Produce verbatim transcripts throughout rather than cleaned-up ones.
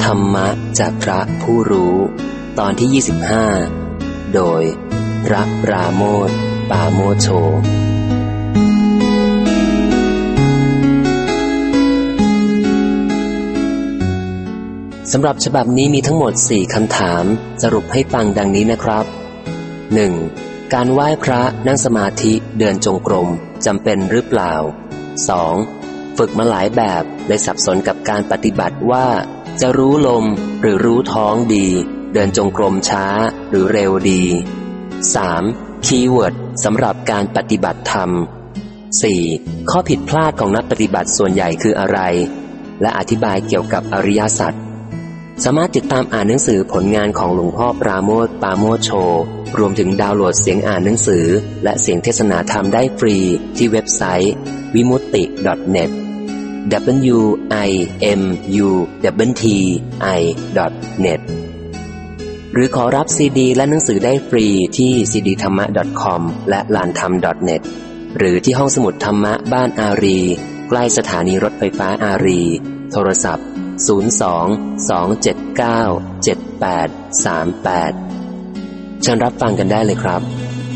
ธรรมะจากพระผู้รู้ตอนที่ยี่สิบห้าโดยพระปราโมทย์ปาโมทโชสำหรับฉบับนี้มีทั้งหมดสี่คำถามสรุปให้ฟังดังนี้นะครับ หนึ่ง. การไหว้พระนั่งสมาธิเดินจงกรมจำเป็นหรือเปล่า สอง. ฝึกมาหลายแบบเลยสับสนกับการปฏิบัติว่าจะรู้ลมหรือรู้ท้องดีเดินจงกรมช้าหรือเร็วดี สาม. คีย์เวิร์ดสำหรับการปฏิบัติธรรม สี่. ข้อผิดพลาดของนักปฏิบัติส่วนใหญ่คืออะไรและอธิบายเกี่ยวกับอริยสัจสามารถติดตามอ่านหนังสือผลงานของหลวงพ่อปราโมทย์ปาโมทโชรวมถึงดาวน์โหลดเสียงอ่านหนังสือและเสียงเทศนาธรรมได้ฟรีที่เว็บไซต์ วิมุตติ ดอท เน็ต ดับเบิลยู ไอ เอ็ม ยู ที ที ไอ ดอท เน็ต หรือขอรับซีดีและหนังสือได้ฟรีที่ ซี ดี ธรรมะ ดอท คอม และลานธรรม ดอท เน็ต หรือที่ห้องสมุดธรรมะบ้านอารีใกล้สถานีรถไฟฟ้าอารีโทรศัพท์ศูนย์ สอง สอง เจ็ด เก้า เจ็ด แปด สาม แปดเชิญรับฟังกันได้เลยครับ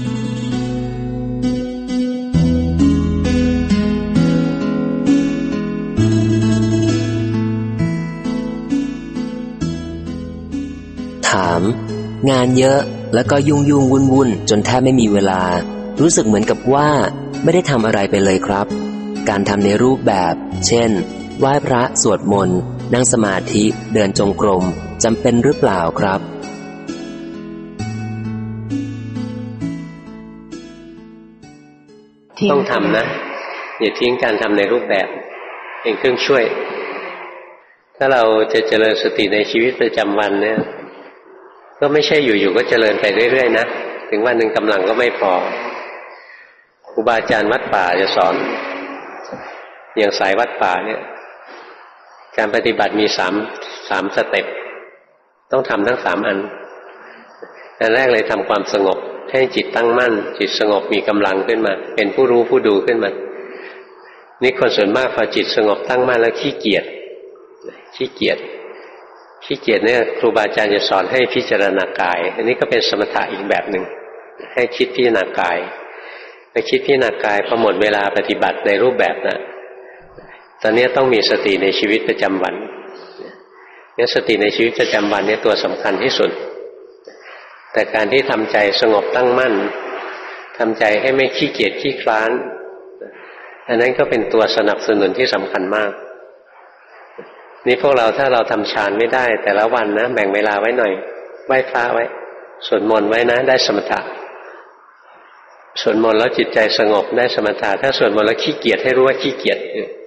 ถามงานเยอะแล้วก็ยุ่งยุ่งวุ่นวุ่นจนแทบไม่มีเวลารู้สึกเหมือนกับว่าไม่ได้ทำอะไรไปเลยครับการทำในรูปแบบเช่นไหว้พระสวดมนต์นั่งสมาธิเดินจงกรมจำเป็นหรือเปล่าครับต้องทำนะอย่าทิ้งการทำในรูปแบบเป็นเครื่องช่วยถ้าเราจะเจริญสติในชีวิตประจำวันเนี่ยก็ไม่ใช่อยู่ๆก็เจริญไปเรื่อยๆนะถึงวันหนึ่งกำลังก็ไม่พอครูบาอาจารย์วัดป่าจะสอนอย่างสายวัดป่าเนี่ยการปฏิบัติมีสามสามสเต็ปต้องทำทั้งสามอันอันแรกเลยทำความสงบให้จิตตั้งมั่นจิตสงบมีกำลังขึ้นมาเป็นผู้รู้ผู้ดูขึ้นมานี่คนส่วนมากพอจิตสงบตั้งมั่นแล้วขี้เกียจขี้เกียจขี้เกียจเนี่ยครูบาอาจารย์จะสอนให้พิจารณากายอันนี้ก็เป็นสมถะอีกแบบหนึ่งให้คิดพิจารณากายไปคิดพิจารณากายพอหมดเวลาปฏิบัติในรูปแบบนะตอนนี้ต้องมีสติในชีวิตประจำวันเนี่ยสติในชีวิตประจำวันเนี่ยตัวสำคัญที่สุดแต่การที่ทำใจสงบตั้งมั่นทำใจให้ไม่ขี้เกียจขี้คลานอันนั้นก็เป็นตัวสนับสนุนที่สำคัญมากนี่พวกเราถ้าเราทำฌานไม่ได้แต่ละวันนะแบ่งเวลาไว้หน่อยไหว้พระไว้สวดมนต์ไว้นะได้สมถะสวดมนต์แล้วจิตใจสงบได้สมถะถ้าสวดมนต์แล้วขี้เกียจให้รู้ว่าขี้เกียจ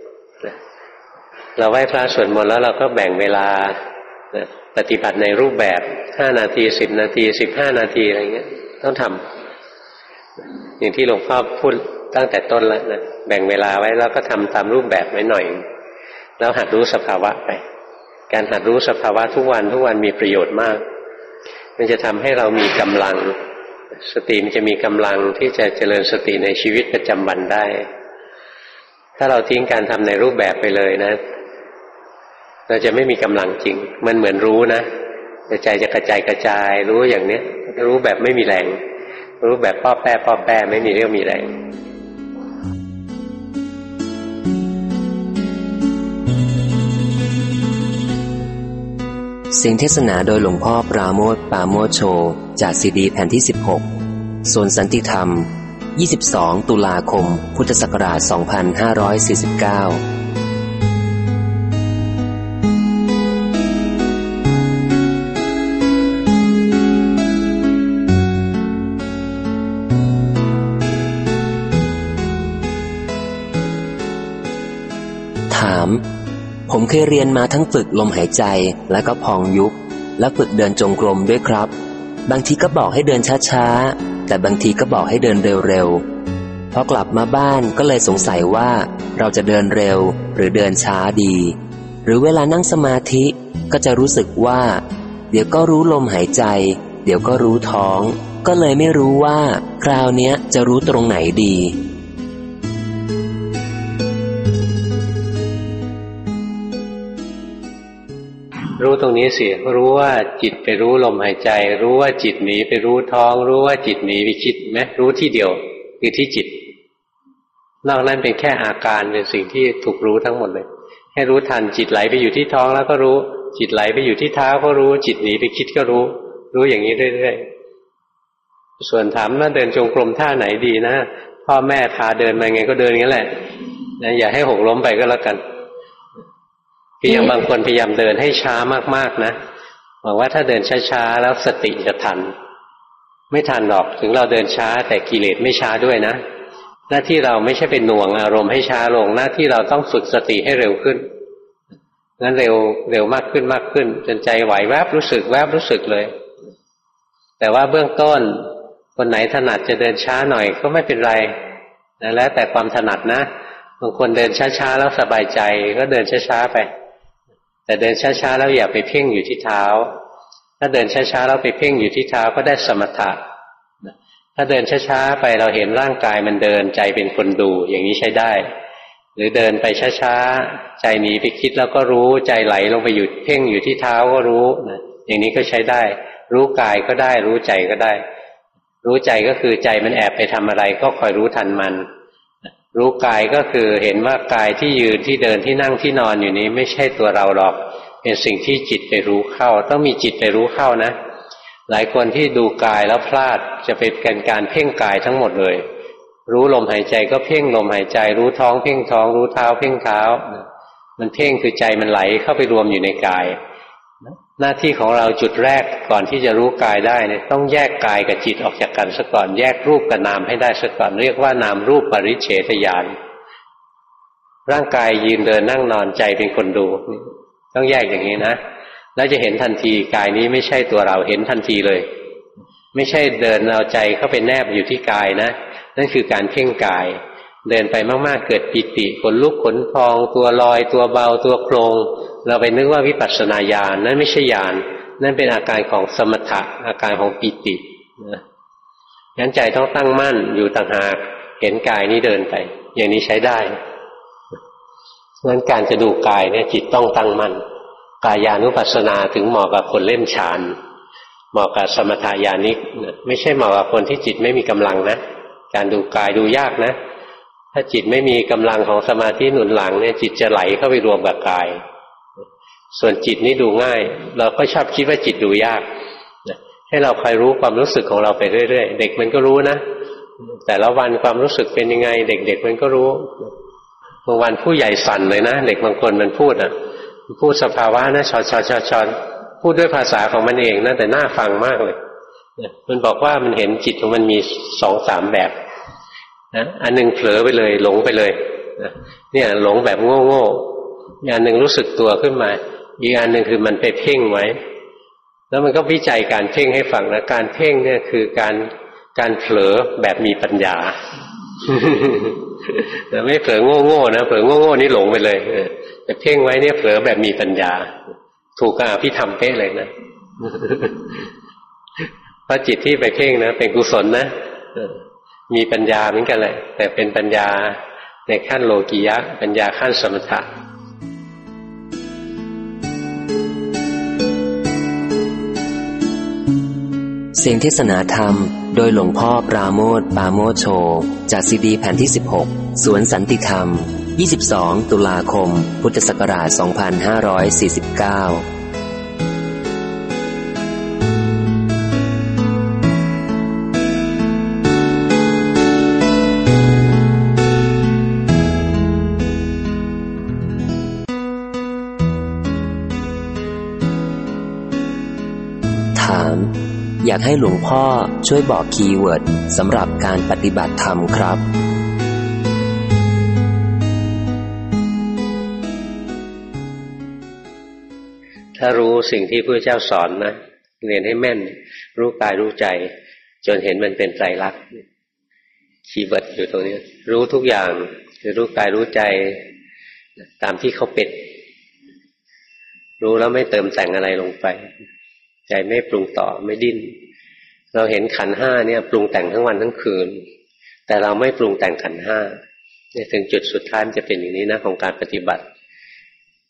เราไหว้พระสวดมนต์แล้วเราก็แบ่งเวลาปฏิบัติในรูปแบบห้านาทีสิบนาทีสิบห้านาทีอะไรเงี้ยต้องทำอย่างที่หลวงพ่อพูดตั้งแต่ต้นแล้วนะแบ่งเวลาไว้แล้วก็ทำตามรูปแบบไว้หน่อยแล้วหัดรู้สภาวะไปการหัดรู้สภาวะทุกวันทุกวันมีประโยชน์มากมันจะทำให้เรามีกำลังสติมันจะมีกำลังที่จะเจริญสติในชีวิตประจำวันได้ถ้าเราทิ้งการทำในรูปแบบไปเลยนะเราจะไม่มีกำลังจริงมันเหมือนรู้นะแต่ใจจะกระจายกระจายรู้อย่างเนี้ยรู้แบบไม่มีแรงรู้แบบป้อแป้ป้อแป้ไม่มีเรี่ยวมีแรงเสียงเทศนาโดยหลวงพ่อปราโมทย์ปาโมทโชจากซีดีแผ่นที่สิบหกส่วนสันติธรรมยี่สิบสองตุลาคมพุทธศักราชสองพันห้าร้อยสี่สิบเก้าถามผมเคยเรียนมาทั้งฝึกลมหายใจและก็พองยุบและฝึกเดินจงกรมด้วยครับบางทีก็บอกให้เดินช้าๆแต่บางทีก็บอกให้เดินเร็วๆพอกลับมาบ้านก็เลยสงสัยว่าเราจะเดินเร็วหรือเดินช้าดีหรือเวลานั่งสมาธิก็จะรู้สึกว่าเดี๋ยวก็รู้ลมหายใจเดี๋ยวก็รู้ท้องก็เลยไม่รู้ว่าคราวเนี้ยจะรู้ตรงไหนดีรู้รู้ตรงนี้สิรู้ว่าจิตไปรู้ลมหายใจรู้ว่าจิตหนีไปรู้ท้องรู้ว่าจิตหนีไปคิดไหมรู้ที่เดียวคือที่จิตนอกนั้นเป็นแค่อาการเป็นสิ่งที่ถูกรู้ทั้งหมดเลยให้รู้ทันจิตไหลไปอยู่ที่ท้องแล้วก็รู้จิตไหลไปอยู่ที่เท้าก็รู้จิตหนีไปคิดก็รู้รู้อย่างนี้เรื่อยๆส่วนถามว่าเดินจงกรมท่าไหนดีนะพ่อแม่พาเดินมาไงก็เดินอย่างนั้นแหละนะอย่าให้หกล้มไปก็แล้วกันคืออย่างบางคนพยายามเดินให้ช้ามากๆนะบอกว่าถ้าเดินช้าๆแล้วสติจะทันไม่ทันหรอกถึงเราเดินช้าแต่กิเลสไม่ช้าด้วยนะหน้าที่เราไม่ใช่เป็นหน่วงอารมณ์ให้ช้าลงหน้าที่เราต้องฝึกสติให้เร็วขึ้นงั้นเร็วเร็วมากขึ้นมากขึ้นจนใจไหวแวบรู้สึกแวบรู้สึกเลยแต่ว่าเบื้องต้นคนไหนถนัดจะเดินช้าหน่อยก็ไม่เป็นไรนะแล้วแต่ความถนัดนะบางคนเดินช้าๆแล้วสบายใจก็เดินช้าๆไปแต่เดินช้าๆแล้วอย่าไปเพ่งอยู่ที่เท้าถ้าเดินช้าๆแล้วไปเพ่งอยู่ที่เท้าก็ได้สมถะถ้าเดินช้าๆไปเราเห็นร่างกายมันเดินใจเป็นคนดูอย่างนี้ใช้ได้หรือเดินไปช้าๆใจหนีไปคิดแล้วก็รู้ใจไหลลงไปอยู่เพ่งอยู่ที่เท้าก็รู้อย่างนี้ก็ใช้ได้รู้กายก็ได้รู้ใจก็ได้รู้ใจก็คือใจมันแอบไปทำอะไรก็คอยรู้ทันมันรู้กายก็คือเห็นว่ากายที่ยืนที่เดินที่นั่งที่นอนอยู่นี้ไม่ใช่ตัวเราหรอกเป็นสิ่งที่จิตไปรู้เข้าต้องมีจิตไปรู้เข้านะหลายคนที่ดูกายแล้วพลาดจะเป็นการเพ่งกายทั้งหมดเลยรู้ลมหายใจก็เพ่งลมหายใจรู้ท้องเพ่งท้องรู้เท้าเพ่งเท้ามันเพ่งคือใจมันไหลเข้าไปรวมอยู่ในกายหน้าที่ของเราจุดแรกก่อนที่จะรู้กายได้เนี่ยต้องแยกกายกับจิตออกจากกันซะก่อนแยกรูปกับนามให้ได้ซะก่อนเรียกว่านามรูปปริเฉทญาณร่างกายยืนเดินนั่งนอนใจเป็นคนดูต้องแยกอย่างนี้นะแล้วจะเห็นทันทีกายนี้ไม่ใช่ตัวเราเห็นทันทีเลยไม่ใช่เดินเอาใจเข้าไปแนบอยู่ที่กายนะนั่นคือการเพ่งกายเดินไปมากๆเกิดปิติขนลุกขนพองตัวลอยตัวเบาตัวโครงเราไปนึกว่าวิปัสสนาญาณนั่นไม่ใช่ญาณนั่นเป็นอาการของสมถะอาการของปิตินะงั้นใจต้องตั้งมั่นอยู่ต่างหากเห็นกายนี้เดินไปอย่างนี้ใช้ได้งั้นการจะดูกายเนี่ยจิตต้องตั้งมั่นกายานุปัสสนาถึงเหมาะกับคนเล่นฌานเหมาะกับสมถญาณิกนะไม่ใช่เหมาะกับคนที่จิตไม่มีกำลังนะการดูกายดูยากนะถ้าจิตไม่มีกำลังของสมาธิหนุนหลังเนี่ยจิตจะไหลเข้าไปรวมกับกายส่วนจิตนี่ดูง่ายเราก็ชอบคิดว่าจิตดูยากให้เราคอยรู้ความรู้สึกของเราไปเรื่อยๆเด็กมันก็รู้นะแต่ละวันความรู้สึกเป็นยังไงเด็กๆมันก็รู้บางวันผู้ใหญ่สั่นเลยนะเด็กบางคนมันพูดอ่ะพูดสภาวะนะชอชอชอชอพูดด้วยภาษาของมันเองนะแต่น่าฟังมากเลยมันบอกว่ามันเห็นจิตของมันมีสองสามแบบนะอันหนึ่งเผลอไปเลยหลงไปเลยเนี่ยหลงแบบโง่ๆอันหนึ่งรู้สึกตัวขึ้นมาอีกอันหนึ่งคือมันไปเพ่งไว้แล้วมันก็วิจัยการเพ่งให้ฟังนะการเพ่งเนี่ยคือการการเผลอแบบมีปัญญาแต่ไม่เผลอโง่ๆนะเผลอโง่ๆนี่หลงไปเลยแต่เพ่งไว้เนี่ยเผลอแบบมีปัญญาถูกกับอภิธรรมเป๊ะเลยนะเพราะจิตที่ไปเพ่งนะเป็นกุศลนะมีปัญญาเหมือนกันแหละแต่เป็นปัญญาในขั้นโลกียะปัญญาขั้นสมถะเสียงเทศนาธรรมโดยหลวงพ่อปราโมทย์ปราโมทย์โชจากซีดีแผ่นที่สิบหกสวนสันติธรรมยี่สิบสองตุลาคมพุทธศักราชสองพันห้าร้อยสี่สิบเก้าถามอยากให้หลวงพ่อช่วยบอกคีย์เวิร์ดสำหรับการปฏิบัติธรรมครับถ้ารู้สิ่งที่พระเจ้าสอนนะเรียนให้แม่นรู้กายรู้ใจจนเห็นมันเป็นไตรลักษณ์คีย์เวิร์ดอยู่ตรงนี้รู้ทุกอย่างคือรู้กายรู้ใจตามที่เขาเป็นรู้แล้วไม่เติมแต่งอะไรลงไปใจไม่ปรุงต่อไม่ดิ้นเราเห็นขันธ์ห้าเนี่ยปรุงแต่งทั้งวันทั้งคืนแต่เราไม่ปรุงแต่งขันธ์ห้าเนี่ยถึงจุดสุดท้ายมันจะเป็นอย่างนี้นะของการปฏิบัติ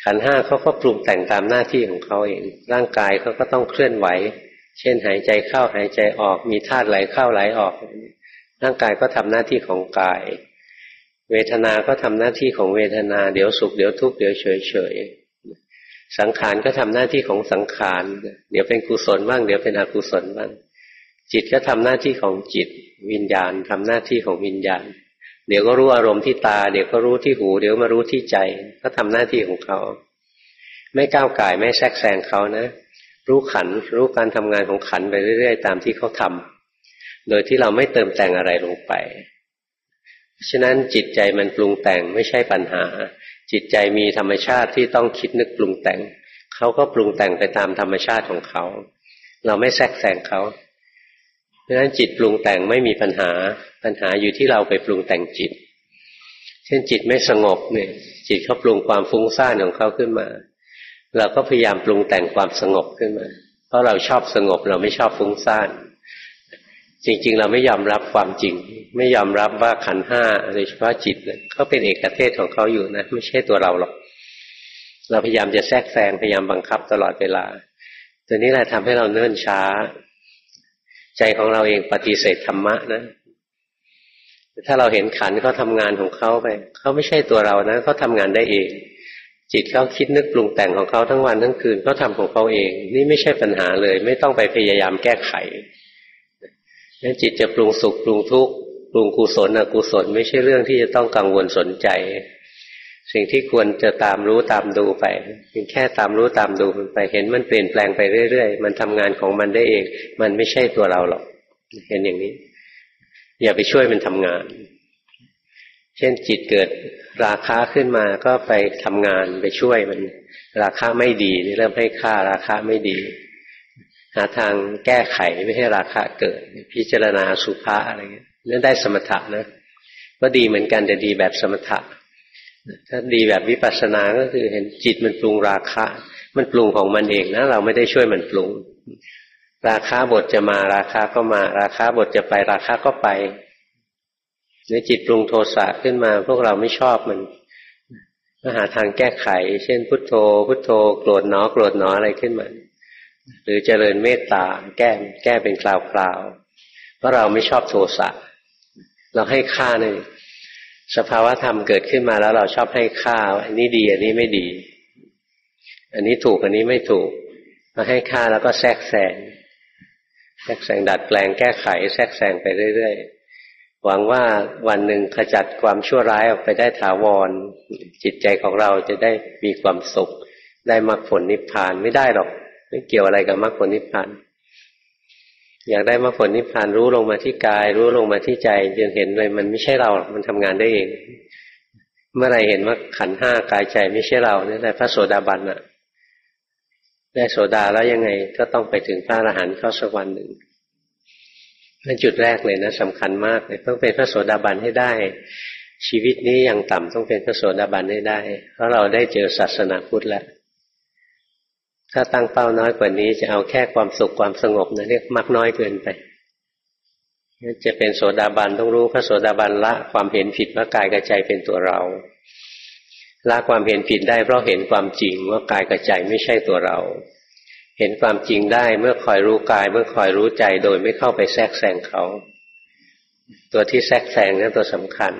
ขันธ์ห้าเขาก็ปรุงแต่งตามหน้าที่ของเขาเองร่างกายเขาก็ต้องเคลื่อนไหวเช่นหายใจเข้าหายใจออกมีธาตุไหลเข้าไหลออกร่างกายก็ทำหน้าที่ของกายเวทนาก็ทำหน้าที่ของเวทนาเดี๋ยวสุขเดี๋ยวทุกข์เดี๋ยวเฉยเฉยสังขารก็ทำหน้าที่ของสังขารเดี๋ยวเป็นกุศลบ้างเดี๋ยวเป็นอกุศลบ้างจิตก็ทำหน้าที่ของจิตวิญญาณทำหน้าที่ของวิญญาณเดี๋ยวก็รู้อารมณ์ที่ตาเดี๋ยวก็รู้ที่หูเดี๋ยวมารู้ที่ใจก็ทำหน้าที่ของเขาไม่ก้าวก่ายไม่แทรกแซงเขานะรู้ขันธ์รู้การทำงานของขันธ์ไปเรื่อยๆตามที่เขาทำโดยที่เราไม่เติมแต่งอะไรลงไปฉะนั้นจิตใจมันปรุงแต่งไม่ใช่ปัญหาจิตใจมีธรรมชาติที่ต้องคิดนึกปรุงแต่งเขาก็ปรุงแต่งไปตามธรรมชาติของเขาเราไม่แทรกแซงเขาเพราะฉะนั้นจิตปรุงแต่งไม่มีปัญหาปัญหาอยู่ที่เราไปปรุงแต่งจิตเช่นจิตไม่สงบเนี่ยจิตเขาปรุงความฟุ้งซ่านของเขาขึ้นมาเราก็พยายามปรุงแต่งความสงบขึ้นมาเพราะเราชอบสงบเราไม่ชอบฟุ้งซ่านจริงๆเราไม่ยอมรับความจริงไม่ยอมรับว่าขันธ์ห้าโดยเฉพาะจิตเนี่ยเขาเป็นเอกเทศของเขาอยู่นะไม่ใช่ตัวเราหรอกเราพยายามจะแทรกแซงพยายามบังคับตลอดเวลาตัวนี้แหละทำให้เราเนิ่นช้าใจของเราเองปฏิเสธธรรมะนะถ้าเราเห็นขันธ์เขาทำงานของเขาไปเขาไม่ใช่ตัวเรานะเขาทำงานได้เองจิตเขาคิดนึกปรุงแต่งของเขาทั้งวันทั้งคืนเขาทำของเขาเองนี่ไม่ใช่ปัญหาเลยไม่ต้องไปพยายามแก้ไขงั้นจิตจะปรุงสุขปรุงทุกข์ปรุงกุศลอกุศลไม่ใช่เรื่องที่จะต้องกังวลสนใจสิ่งที่ควรจะตามรู้ตามดูไปเพียงแค่ตามรู้ตามดูมันไปเห็นมันเปลี่ยนแปลงไปเรื่อยๆมันทำงานของมันได้เองมันไม่ใช่ตัวเราหรอกเห็นอย่างนี้อย่าไปช่วยมันทำงานเช่นจิตเกิดราคะขึ้นมาก็ไปทำงานไปช่วยมันราคะไม่ดีนี่เริ่มให้ค่าราคะไม่ดีหาทางแก้ไขไม่ให้ราคะเกิดพิจารณาสุภะอะไรเงี้ยนั่นได้สมถะนะก็ดีเหมือนกันแต่ดีแบบสมถะถ้าดีแบบวิปัสสนาก็คือเห็นจิตมันปรุงราคะมันปรุงของมันเองนะเราไม่ได้ช่วยมันปรุงราคะบทจะมาราคะก็มาราคะบทจะไปราคะก็ไปหรือจิตปรุงโทสะขึ้นมาพวกเราไม่ชอบมันก็หาทางแก้ไขเช่นพุทโธพุทโธโกรธหนอโกรธหนออะไรขึ้นมาหรือเจริญเมตตาแก้แก้เป็นคราวๆเพราะเราไม่ชอบโทสะเราให้ค่าเนี่ยสภาวะธรรมเกิดขึ้นมาแล้วเราชอบให้ค่าอันนี้ดีอันนี้ไม่ดีอันนี้ถูกอันนี้ไม่ถูกมาให้ค่าแล้วก็แทรกแซงแทรกแซงดัดแปลงแก้ไขแทรกแซงไปเรื่อยๆหวังว่าวันหนึ่งขจัดความชั่วร้ายออกไปได้ถาวรจิตใจของเราจะได้มีความสุขได้มรรคผลนิพพานไม่ได้หรอกไม่เกี่ยวอะไรกับมรรคผลนิพพานอยากได้มรรคผลนิพพานรู้ลงมาที่กายรู้ลงมาที่ใจจนเห็นเลยมันไม่ใช่เรามันทำงานได้เองเมื่อไรเห็นว่าขันธ์ห้ากายใจไม่ใช่เราเนี่ยได้พระโสดาบันน่ะได้โสดาแล้วยังไงก็ต้องไปถึงพระอรหันต์เข้าสักวันหนึ่งนั่นจุดแรกเลยนะสำคัญมากเลยต้องเป็นพระโสดาบันให้ได้ชีวิตนี้ยังต่ำต้องเป็นพระโสดาบันให้ได้เพราะเราได้เจอศาสนาพุทธแล้วถ้าตั้งเป้าน้อยกว่านี้จะเอาแค่ความสุขความสงบนะเรียกมากน้อยเกินไปจะเป็นโสดาบันต้องรู้พระโสดาบันละความเห็นผิดว่ากายกับใจเป็นตัวเราละความเห็นผิดได้เพราะเห็นความจริงว่ากายกับใจไม่ใช่ตัวเราเห็นความจริงได้เมื่อคอยรู้กายเมื่อคอยรู้ใจโดยไม่เข้าไปแทรกแซงเขาตัวที่แทรกแซงนั่นตัวสำคัญ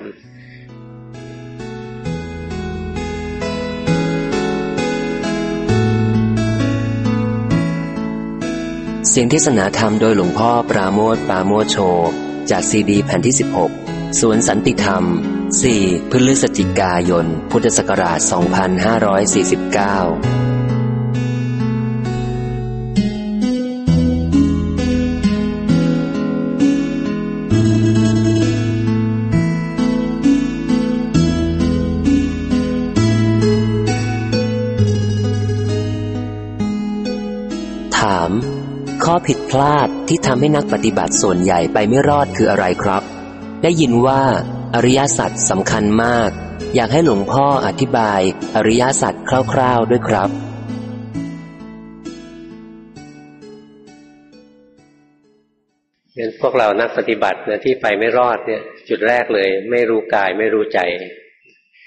เสียงเทศนาธรรมโดยหลวงพ่อปราโมทย์ปราโมทย์โชจากซีดีแผ่นที่สิบหกสวนสันติธรรมสี่พฤศจิกายนพุทธศักราชสองพันห้าร้อยสี่สิบเก้าถามข้อผิดพลาดที่ทำให้นักปฏิบัติส่วนใหญ่ไปไม่รอดคืออะไรครับได้ยินว่าอริยสัจสำคัญมากอยากให้หลวงพ่ออธิบายอริยสัจคร่าวๆด้วยครับงั้นพวกเรานักปฏิบัตินะที่ไปไม่รอดเนี่ยจุดแรกเลยไม่รู้กายไม่รู้ใจ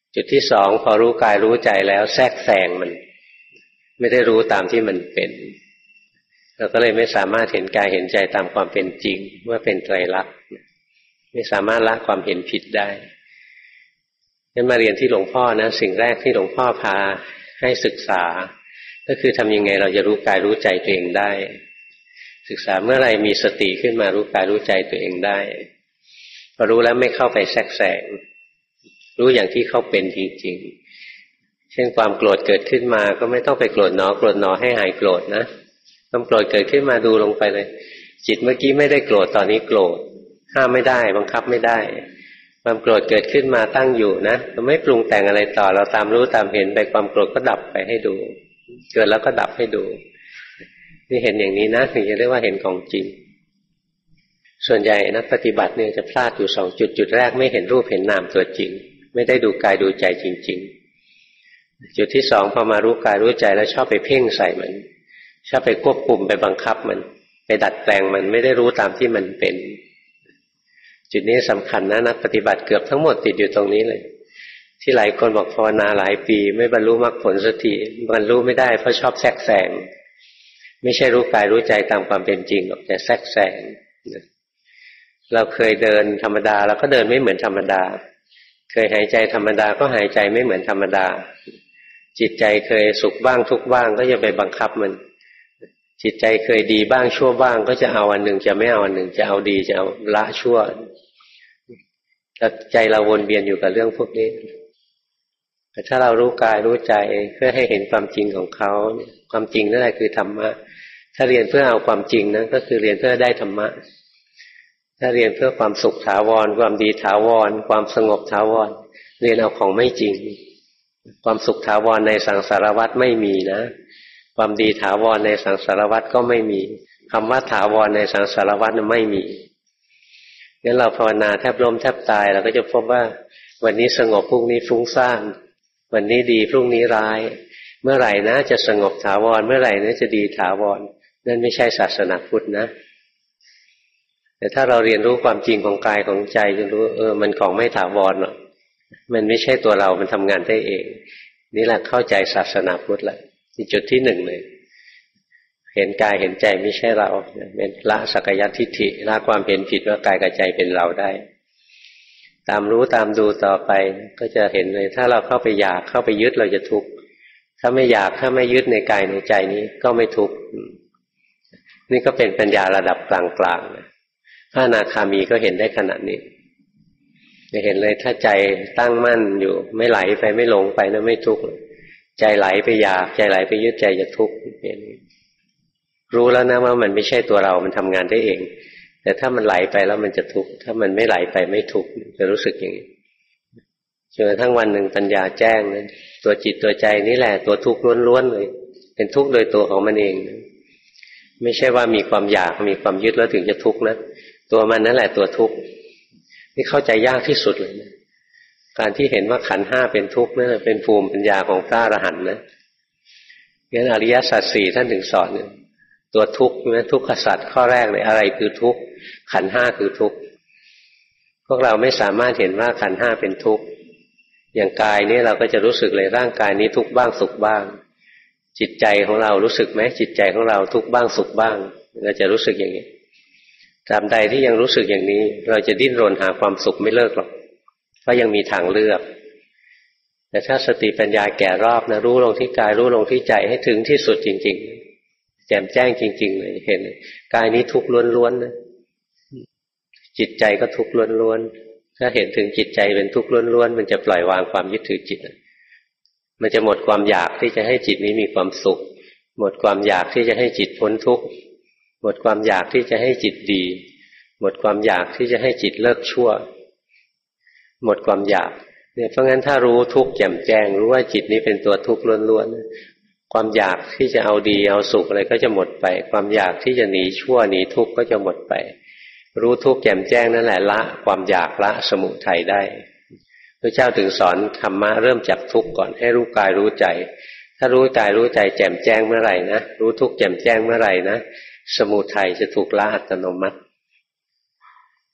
จุดที่สองพอรู้กายรู้ใจแล้วแทรกแซงมันไม่ได้รู้ตามที่มันเป็นเราก็เลยไม่สามารถเห็นกายเห็นใจตามความเป็นจริงว่าเป็นไตรลักษณ์ไม่สามารถละความเห็นผิดได้งั้นมาเรียนที่หลวงพ่อนะสิ่งแรกที่หลวงพ่อพาให้ศึกษาก็คือทำยังไงเราจะรู้กายรู้ใจตัวเองได้ศึกษาเมื่อไรมีสติขึ้นมารู้กายรู้ใจตัวเองได้พอรู้แล้วไม่เข้าไปแทรกแซงรู้อย่างที่เขาเป็นจริงๆเช่นความโกรธเกิดขึ้นมาก็ไม่ต้องไปโกรธหนอโกรธหนอให้หายโกรธนะความโกรธเกิดขึ้นมาดูลงไปเลยจิตเมื่อกี้ไม่ได้โกรธตอนนี้โกรธห้ามไม่ได้บังคับไม่ได้ความโกรธเกิดขึ้นมาตั้งอยู่นะเราไม่ปรุงแต่งอะไรต่อเราตามรู้ตามเห็นไปความโกรธก็ดับไปให้ดูเกิดแล้วก็ดับให้ดูนี่เห็นอย่างนี้นะถึงจะเรียกว่าเห็นของจริงส่วนใหญ่นักปฏิบัติเนี่ยจะพลาดอยู่สองจุดจุดแรกไม่เห็นรูปเห็นนามตัวจริงไม่ได้ดูกายดูใจจริงๆจุดที่สองพอมารู้กายรู้ใจแล้วชอบไปเพ่งใส่มันชอบไปควบคุมไปบังคับมันไปดัดแปลงมันไม่ได้รู้ตามที่มันเป็นจุดนี้สำคัญนะนักปฏิบัติเกือบทั้งหมดติดอยู่ตรงนี้เลยที่หลายคนบอกภาวนาหลายปีไม่บรรลุมรรคผลสักทีบรรลุไม่ได้เพราะชอบแทรกแซงไม่ใช่รู้กายรู้ใจตามความเป็นจริงหรอกแต่แทรกแซงเราเคยเดินธรรมดาเราก็เดินไม่เหมือนธรรมดาเคยหายใจธรรมดาก็หายใจไม่เหมือนธรรมดาจิตใจเคยสุขบ้างทุกข์บ้างก็จะไปบังคับมันจิตใจเคยดีบ้างชั่วบ้างก็จะเอาอันหนึ่งจะไม่เอาอันหนึ่งจะเอาดีจะเอาละชั่วแต่ใจเราวนเวียนอยู่กับเรื่องพวกนี้แต่ถ้าเรารู้กายรู้ใจเพื่อให้เห็นความจริงของเขาความจริงนั่นแหละคือธรรมะถ้าเรียนเพื่อเอาความจริงนะก็คือเรียนเพื่อได้ธรรมะถ้าเรียนเพื่อความสุขถาวรความดีถาวรความสงบถาวรเรียนเอาของไม่จริงความสุขถาวรในสังสารวัฏไม่มีนะความดีถาวรในสังสารวัฏก็ไม่มีคำว่าถาวรในสังสารวัฏนั้นไม่มีงั้นเราภาวนาแทบล้มแทบตายเราก็จะพบว่าวันนี้สงบพรุ่งนี้ฟุ้งซ่านวันนี้ดีพรุ่งนี้ร้ายเมื่อไหร่นะจะสงบถาวรเมื่อไหร่นะจะดีถาวรนั่นไม่ใช่ศาสนาพุทธนะแต่ถ้าเราเรียนรู้ความจริงของกายของใจจะรู้เออมันของไม่ถาวรหรอกมันไม่ใช่ตัวเรามันทำงานได้เองนี่แหละเข้าใจศาสนาพุทธแล้วนี่จุดที่หนึ่งเลยเห็นกายเห็นใจไม่ใช่เราเป็นละสักยทิฏฐิละความเห็นผิดว่ากายกับใจเป็นเราได้ตามรู้ตามดูต่อไปก็จะเห็นเลยถ้าเราเข้าไปอยากเข้าไปยึดเราจะทุกข์ถ้าไม่อยากถ้าไม่ยึดในกายในใจนี้ก็ไม่ทุกข์นี่ก็เป็นปัญญาระดับกลางๆนะพระอนาคามีก็เห็นได้ขนาดนี้จะเห็นเลยถ้าใจตั้งมั่นอยู่ไม่ไหลไปไม่หลงไปนะไม่ทุกข์ใจไหลไปอยากใจไหลไปยึดใจจะทุกข์เห็นรู้แล้วนะว่ามันไม่ใช่ตัวเรามันทำงานได้เองแต่ถ้ามันไหลไปแล้วมันจะทุกข์ถ้ามันไม่ไหลไปไม่ทุกข์จะรู้สึกอย่างนี้จนกระทั่งวันหนึ่งปัญญาแจ้งนะตัวจิตตัวใจนี่แหละตัวทุกข์ล้วนๆเลยเป็นทุกข์โดยตัวของมันเองไม่ใช่ว่ามีความอยากมีความยึดแล้วถึงจะทุกข์นะตัวมันนั่นแหละตัวทุกข์นี่เข้าใจยากที่สุดเลยนะการที่เห็นว่าขันธ์ห้าเป็นทุกข์นั่นเป็นภูมิปัญญาของพระอรหันต์นะงั้นอริยสัจสี่ท่านถึงสอนเนี่ยตัวทุกข์นะทุกขสัจข้อแรกเลยอะไรคือทุกข์ขันธ์ห้าคือทุกข์พวกเราไม่สามารถเห็นว่าขันธ์ห้าเป็นทุกข์อย่างกายนี้เราก็จะรู้สึกเลยร่างกายนี้ทุกข์บ้างสุขบ้างจิตใจของเรารู้สึกไหมจิตใจของเราทุกข์บ้างสุขบ้างเราจะรู้สึกอย่างนี้ตราบใดที่ยังรู้สึกอย่างนี้เราจะดิ้นรนหาความสุขไม่เลิกหรอกเพราะยังมีทางเลือกแต่ถ้าสติปัญญาแก่รอบนะรู้ลงที่กายรู้ลงที่ใจให้ถึงที่สุดจริงๆแจ่มแจ้งจริงๆเลยเห็นกายนี้ทุกข์ล้วนๆนะจิตใจก็ทุกข์ล้วนๆถ้าเห็นถึงจิตใจเป็นทุกข์ล้วนๆมันจะปล่อยวางความยึดถือจิตมันจะหมดความอยากที่จะให้จิตนี้มีความสุขหมดความอยากที่จะให้จิตพ้นทุกข์หมดความอยากที่จะให้จิตดีหมดความอยากที่จะให้จิตเลิกชั่วหมดความอยากเนี่ยเพราะงั้นถ้ารู้ทุกข์แจ่มแจ้งรู้ว่าจิตนี้เป็นตัวทุกข์ล้วนๆความอยากที่จะเอาดีเอาสุขอะไรก็จะหมดไปความอยากที่จะหนีชั่วหนีทุกข์ก็จะหมดไปรู้ทุกข์แจ่มแจ้งนั่นแหละละความอยากละสมุทัยได้พระเจ้าถึงสอนธรรมะเริ่มจากทุกข์ก่อนให้รู้กายรู้ใจถ้ารู้กายรู้ใจแจ่มแจ้งเมื่อไหร่นะรู้ทุกข์แจ่มแจ้งเมื่อไหร่นะสมุทัยจะถูกละอัตโนมัติ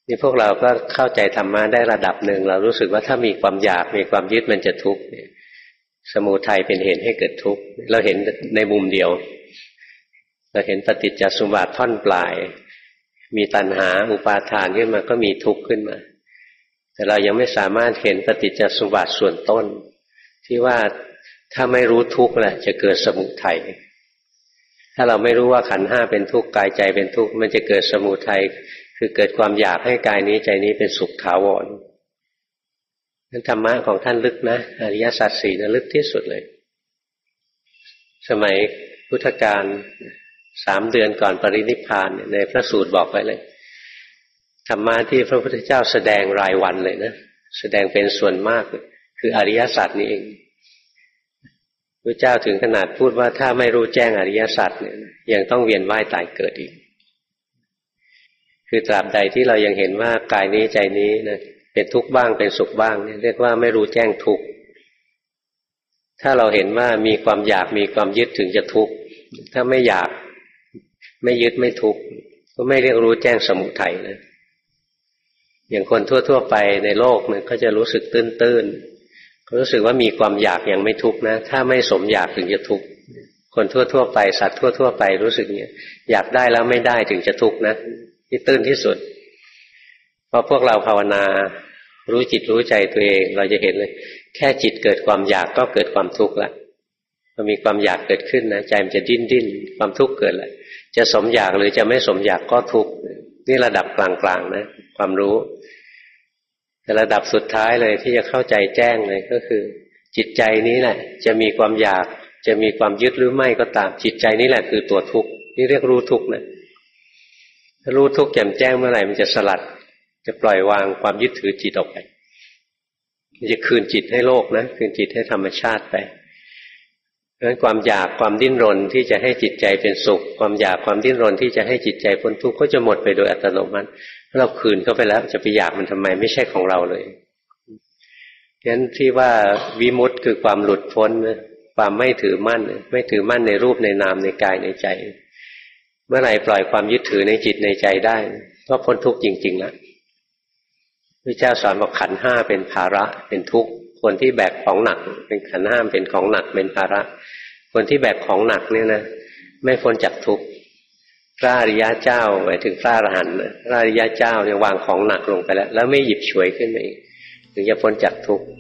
นี่พวกเราก็เข้าใจธรรมะได้ระดับหนึ่งเรารู้สึกว่าถ้ามีความอยากมีความยึดมันจะทุกข์สมุทัยเป็นเหตุให้เกิดทุกข์เราเห็นในมุมเดียวเราเห็นปฏิจจสมุปบาทท่อนปลายมีตัณหาอุปาทานขึ้นมาก็มีทุกข์ขึ้นมาแต่เรายังไม่สามารถเห็นปฏิจจสมุปบาทส่วนต้นที่ว่าถ้าไม่รู้ทุกข์แหละจะเกิดสมุทัยถ้าเราไม่รู้ว่าขันธ์ห้าเป็นทุกข์กายใจเป็นทุกข์มันจะเกิดสมุทัยคือเกิดความอยากให้กายนี้ใจนี้เป็นสุขถาวรนั้นธรรมะของท่านลึกนะอริยสัจสี่นะลึกที่สุดเลยสมัยพุทธกาลสามเดือนก่อนปรินิพพานในพระสูตรบอกไว้เลยธรรมะที่พระพุทธเจ้าแสดงรายวันเลยนะแสดงเป็นส่วนมากคืออริยสัจนี่เองพระเจ้าถึงขนาดพูดว่าถ้าไม่รู้แจ้งอริยสัจเนี่ยยังต้องเวียนว่ายตายเกิดอีกคือตราบใดที่เรายังเห็นว่ากายนี้ใจนี้นะเป็นทุกข์บ้างเป็นสุขบ้างเนี่ยเรียกว่าไม่รู้แจ้งทุกข์ถ้าเราเห็นว่ามีความอยากมีความยึดถึงจะทุกข์ถ้าไม่อยากไม่ยึดไม่ทุกข์ก็ไม่เรียกรู้แจ้งสมุทัยนะอย่างคนทั่วๆไปในโลกเนี่ยก็จะรู้สึกตื้นๆเขารู้สึกว่ามีความอยากยังไม่ทุกข์นะถ้าไม่สมอยากถึงจะทุกข์คนทั่วๆไปสัตว์ทั่วๆไปรู้สึกอย่างนี้อยากได้แล้วไม่ได้ถึงจะทุกข์นะที่ตื้นที่สุดพอพวกเราภาวนารู้จิตรู้ใจตัวเองเราจะเห็นเลยแค่จิตเกิดความอยากก็เกิดความทุกข์ละพอมีความอยากเกิดขึ้นนะใจมันจะดิ้นดิ้นความทุกข์เกิดแหละจะสมอยากหรือจะไม่สมอยากก็ทุกข์นี่ระดับกลางๆนะความรู้แต่ระดับสุดท้ายเลยที่จะเข้าใจแจ้งเลยก็คือจิตใจนี้แหละจะมีความอยากจะมีความยึดหรือไม่ก็ตามจิตใจนี้แหละคือตัวทุกข์นี่เรียกรู้ทุกข์นะถ้ารู้ทุกข์แจ่มแจ้งเมื่อไหร่มันจะสลัดจะปล่อยวางความยึดถือจิตออกไปมันจะคืนจิตให้โลกนะคืนจิตให้ธรรมชาติไปเพราะฉะนั้นความอยากความดิ้นรนที่จะให้จิตใจเป็นสุขความอยากความดิ้นรนที่จะให้จิตใจพ้นทุกข์ก็จะหมดไปโดยอัตโนมัติเราคืนเข้าไปแล้วจะไปอยากมันทำไมไม่ใช่ของเราเลยฉะนั้นที่ว่าวิมุตติคือความหลุดพ้นความไม่ถือมั่นไม่ถือมั่นในรูปในนามในกายในใจเมื่อไหร่ปล่อยความยึดถือในจิตในใจได้ก็พ้นทุกข์จริงๆแล้วพระเจ้าสอนบอกขันธ์ห้าเป็นภาระเป็นทุกข์คนที่แบกของหนักเป็นขันธ์ห้าเป็นของหนักเป็นภาระคนที่แบกของหนักเนี่ยนะไม่พ้นจากทุกข์พระอริยะเจ้าหมายถึงพระอรหันต์พระอริยะเจ้าเนี่ยวางของหนักลงไปแล้วแล้วไม่หยิบฉวยขึ้นมาอีกถึงจะพ้นจากทุกข์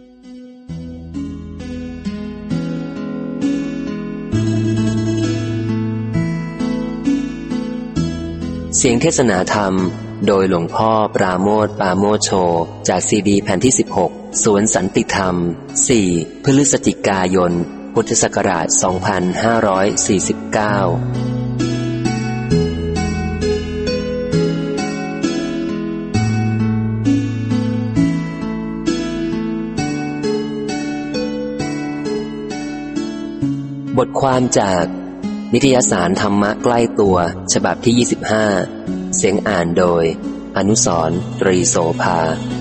เสียงเทศนาธรรมโดยหลวงพ่อปราโมทย์ปราโมชโชจากซีดีแผ่นที่สิบหกสวนสันติธรรมสี่พฤศจิกายนพุทธศักราชสองพันห้าร้อยสี่สิบเก้าบทความจากนิตยสารธรรมะใกล้ตัวฉบับที่ยี่สิบห้าเสียงอ่านโดยอนุสรณ์ ตรีโสภา